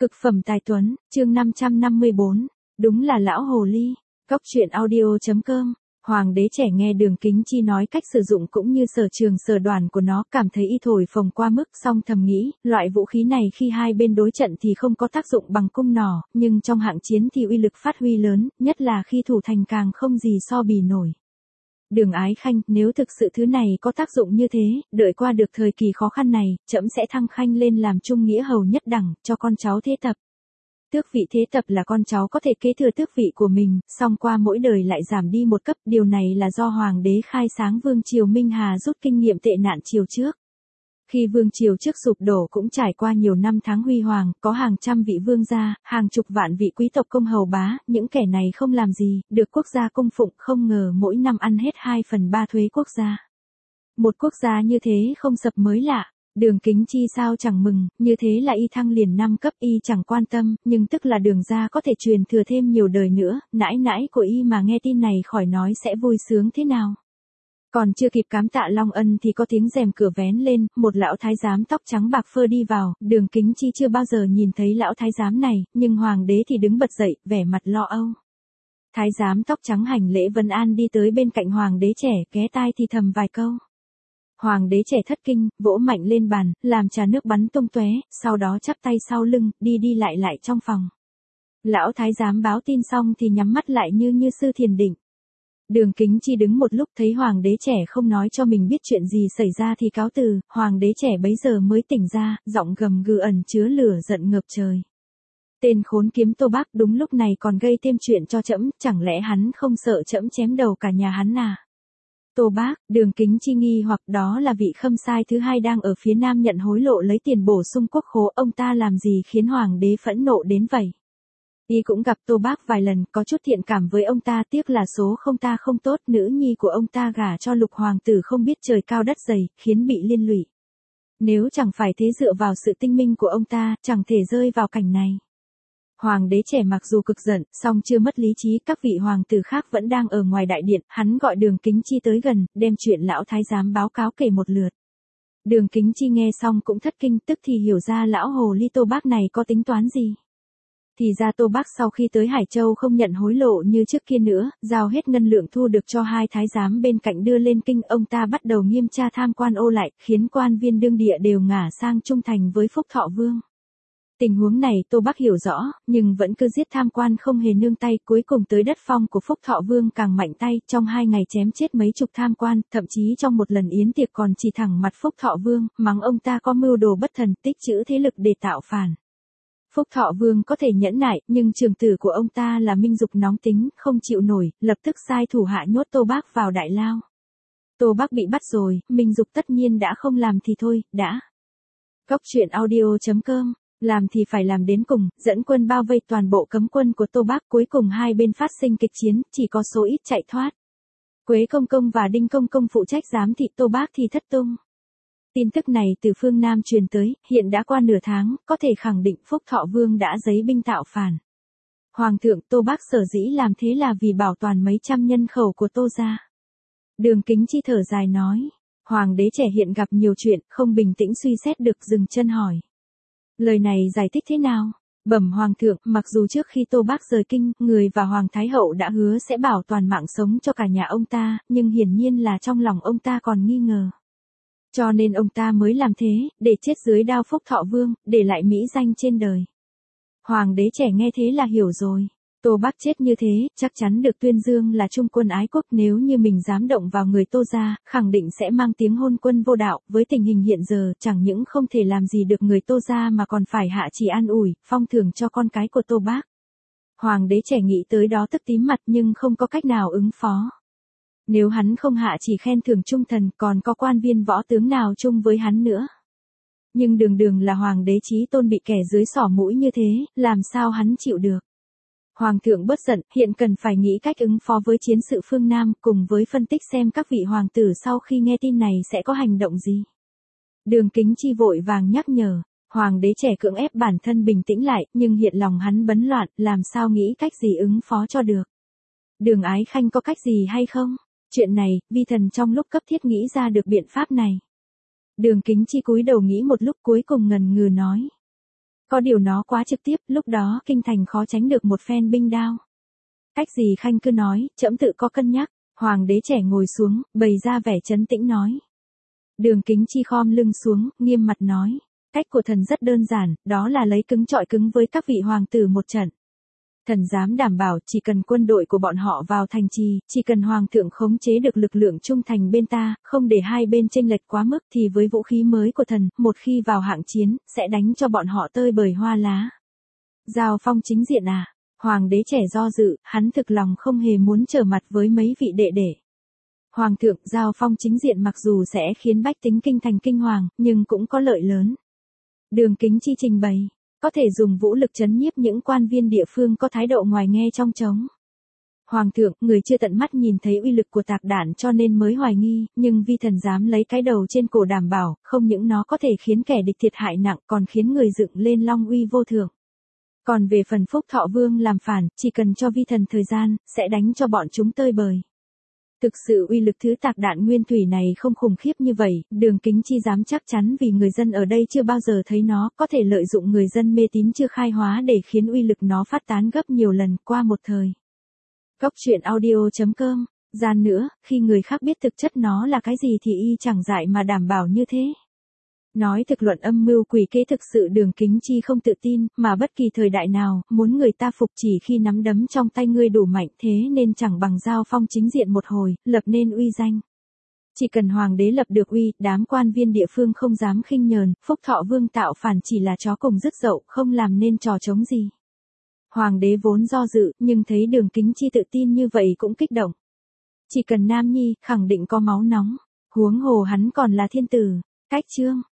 Cực phẩm tài tuấn, chương 554, đúng là lão hồ ly. Cóc truyện audio.com. Hoàng đế trẻ nghe Đường Kính Chi nói cách sử dụng cũng như sở trường sở đoàn của nó, cảm thấy y thổi phồng qua mức, song thầm nghĩ, loại vũ khí này khi hai bên đối trận thì không có tác dụng bằng cung nỏ, nhưng trong hạng chiến thì uy lực phát huy lớn, nhất là khi thủ thành càng không gì so bì nổi. Đường Ái Khanh, nếu thực sự thứ này có tác dụng như thế, đợi qua được thời kỳ khó khăn này, trẫm sẽ thăng Khanh lên làm trung nghĩa hầu nhất đẳng, cho con cháu thế tập. Tước vị thế tập là con cháu có thể kế thừa tước vị của mình, song qua mỗi đời lại giảm đi một cấp, điều này là do Hoàng đế khai sáng Vương triều Minh Hà rút kinh nghiệm tệ nạn triều trước. Khi vương triều trước sụp đổ cũng trải qua nhiều năm tháng huy hoàng, có hàng trăm vị vương gia, hàng chục vạn vị quý tộc công hầu bá, những kẻ này không làm gì, được quốc gia cung phụng, không ngờ mỗi năm ăn hết 2/3 thuế quốc gia. Một quốc gia như thế không sập mới lạ. Đường Kính Chi sao chẳng mừng, như thế là y thăng liền 5 cấp, y chẳng quan tâm, nhưng tức là Đường gia có thể truyền thừa thêm nhiều đời nữa, nãi nãi của y mà nghe tin này khỏi nói sẽ vui sướng thế nào. Còn chưa kịp cám tạ long ân thì có tiếng rèm cửa vén lên, một lão thái giám tóc trắng bạc phơ đi vào, Đường Kính Chi chưa bao giờ nhìn thấy lão thái giám này, nhưng hoàng đế thì đứng bật dậy, vẻ mặt lo âu. Thái giám tóc trắng hành lễ vân an đi tới bên cạnh hoàng đế trẻ, ghé tai thì thầm vài câu. Hoàng đế trẻ thất kinh, vỗ mạnh lên bàn, làm trà nước bắn tung tóe, sau đó chắp tay sau lưng, đi lại trong phòng. Lão thái giám báo tin xong thì nhắm mắt lại như sư thiền định. Đường Kính Chi đứng một lúc thấy hoàng đế trẻ không nói cho mình biết chuyện gì xảy ra thì cáo từ, hoàng đế trẻ bấy giờ mới tỉnh ra, giọng gầm gừ ẩn chứa lửa giận ngập trời. Tên khốn kiếm Tô Bác đúng lúc này còn gây thêm chuyện cho trẫm, chẳng lẽ hắn không sợ trẫm chém đầu cả nhà hắn à? Tô Bác, Đường Kính Chi nghi hoặc đó là vị khâm sai thứ hai đang ở phía nam nhận hối lộ lấy tiền bổ sung quốc khố, ông ta làm gì khiến hoàng đế phẫn nộ đến vậy? Y cũng gặp Tô Bác vài lần, có chút thiện cảm với ông ta, tiếc là số không ta không tốt, nữ nhi của ông ta gả cho Lục hoàng tử không biết trời cao đất dày, khiến bị liên lụy. Nếu chẳng phải thế dựa vào sự tinh minh của ông ta, chẳng thể rơi vào cảnh này. Hoàng đế trẻ mặc dù cực giận, song chưa mất lý trí, các vị hoàng tử khác vẫn đang ở ngoài đại điện, hắn gọi Đường Kính Chi tới gần, đem chuyện lão thái giám báo cáo kể một lượt. Đường Kính Chi nghe xong cũng thất kinh, tức thì hiểu ra lão hồ ly Tô Bác này có tính toán gì. Thì ra Tô Bác sau khi tới Hải Châu không nhận hối lộ như trước kia nữa, giao hết ngân lượng thu được cho hai thái giám bên cạnh đưa lên kinh, ông ta bắt đầu nghiêm tra tham quan ô lại, khiến quan viên đương địa đều ngả sang trung thành với Phúc Thọ Vương. Tình huống này Tô Bác hiểu rõ, nhưng vẫn cứ giết tham quan không hề nương tay, cuối cùng tới đất phong của Phúc Thọ Vương càng mạnh tay, trong 2 ngày chém chết mấy chục tham quan, thậm chí trong một lần yến tiệc còn chỉ thẳng mặt Phúc Thọ Vương, mắng ông ta có mưu đồ bất thần, tích trữ thế lực để tạo phản. Phúc Thọ Vương có thể nhẫn nại, nhưng trường tử của ông ta là Minh Dục nóng tính, không chịu nổi, lập tức sai thủ hạ nhốt Tô Bác vào đại lao. Tô Bác bị bắt rồi, Minh Dục tất nhiên đã không làm thì thôi, đã. Cóc truyện audio.com. Làm thì phải làm đến cùng, dẫn quân bao vây toàn bộ cấm quân của Tô Bác, cuối cùng hai bên phát sinh kịch chiến, chỉ có số ít chạy thoát. Quế Công Công và Đinh Công Công phụ trách giám thị Tô Bác thì thất tung. Tin tức này từ phương Nam truyền tới, hiện đã qua nửa tháng, có thể khẳng định Phúc Thọ Vương đã giấy binh tạo phản. Hoàng thượng, Tô Bác sở dĩ làm thế là vì bảo toàn mấy trăm nhân khẩu của Tô gia. Đường Kính Chi thở dài nói. Hoàng đế trẻ hiện gặp nhiều chuyện, không bình tĩnh suy xét được, dừng chân hỏi. Lời này giải thích thế nào? Bẩm hoàng thượng, mặc dù trước khi Tô Bác rời kinh, người và Hoàng Thái Hậu đã hứa sẽ bảo toàn mạng sống cho cả nhà ông ta, nhưng hiển nhiên là trong lòng ông ta còn nghi ngờ. Cho nên ông ta mới làm thế, để chết dưới đao Phúc Thọ Vương, để lại mỹ danh trên đời. Hoàng đế trẻ nghe thế là hiểu rồi. Tô Bác chết như thế, chắc chắn được tuyên dương là trung quân ái quốc, nếu như mình dám động vào người Tô gia, khẳng định sẽ mang tiếng hôn quân vô đạo, với tình hình hiện giờ, chẳng những không thể làm gì được người Tô gia mà còn phải hạ chỉ an ủi, phong thưởng cho con cái của Tô Bác. Hoàng đế trẻ nghĩ tới đó tức tím mặt nhưng không có cách nào ứng phó. Nếu hắn không hạ chỉ khen thưởng trung thần, còn có quan viên võ tướng nào chung với hắn nữa. Nhưng đường là hoàng đế chí tôn bị kẻ dưới xỏ mũi như thế, làm sao hắn chịu được. Hoàng thượng bớt giận, hiện cần phải nghĩ cách ứng phó với chiến sự phương Nam, cùng với phân tích xem các vị hoàng tử sau khi nghe tin này sẽ có hành động gì. Đường Kính Chi vội vàng nhắc nhở, hoàng đế trẻ cưỡng ép bản thân bình tĩnh lại, nhưng hiện lòng hắn bấn loạn, làm sao nghĩ cách gì ứng phó cho được. Đường Ái Khanh có cách gì hay không? Chuyện này, vi thần trong lúc cấp thiết nghĩ ra được biện pháp này. Đường Kính Chi cúi đầu nghĩ một lúc cuối cùng ngần ngừ nói. Có điều nó quá trực tiếp, lúc đó kinh thành khó tránh được một phen binh đao. Cách gì khanh cứ nói, trẫm tự có cân nhắc. Hoàng đế trẻ ngồi xuống, bày ra vẻ trấn tĩnh nói. Đường Kính Chi khom lưng xuống, nghiêm mặt nói. Cách của thần rất đơn giản, đó là lấy cứng chọi cứng với các vị hoàng tử một trận. Thần dám đảm bảo chỉ cần quân đội của bọn họ vào thành trì, chỉ cần hoàng thượng khống chế được lực lượng trung thành bên ta, không để hai bên chênh lệch quá mức thì với vũ khí mới của thần, một khi vào hạng chiến, sẽ đánh cho bọn họ tơi bời hoa lá. Giao phong chính diện à? Hoàng đế trẻ do dự, hắn thực lòng không hề muốn trở mặt với mấy vị đệ đệ. Hoàng thượng, giao phong chính diện mặc dù sẽ khiến bách tính kinh thành kinh hoàng, nhưng cũng có lợi lớn. Đường Kính Chi trình bày, có thể dùng vũ lực trấn nhiếp những quan viên địa phương có thái độ ngoài nghe trong trống. Hoàng thượng, người chưa tận mắt nhìn thấy uy lực của tạc đạn cho nên mới hoài nghi, nhưng vi thần dám lấy cái đầu trên cổ đảm bảo, không những nó có thể khiến kẻ địch thiệt hại nặng còn khiến người dựng lên long uy vô thượng. Còn về phần Phúc Thọ Vương làm phản, chỉ cần cho vi thần thời gian, sẽ đánh cho bọn chúng tơi bời. Thực sự uy lực thứ tạc đạn nguyên thủy này không khủng khiếp như vậy, Đường Kính Chi dám chắc chắn vì người dân ở đây chưa bao giờ thấy nó, có thể lợi dụng người dân mê tín chưa khai hóa để khiến uy lực nó phát tán gấp nhiều lần qua một thời. Góc truyện audio.com, gian nữa, khi người khác biết thực chất nó là cái gì thì y chẳng dại mà đảm bảo như thế. Nói thực luận âm mưu quỷ kế thực sự Đường Kính Chi không tự tin, mà bất kỳ thời đại nào, muốn người ta phục chỉ khi nắm đấm trong tay ngươi đủ mạnh thế nên chẳng bằng giao phong chính diện một hồi, lập nên uy danh. Chỉ cần hoàng đế lập được uy, đám quan viên địa phương không dám khinh nhờn, Phúc Thọ Vương tạo phản chỉ là chó cùng dứt dậu, không làm nên trò trống gì. Hoàng đế vốn do dự, nhưng thấy Đường Kính Chi tự tin như vậy cũng kích động. Chỉ cần nam nhi, khẳng định có máu nóng, huống hồ hắn còn là thiên tử. Cách chương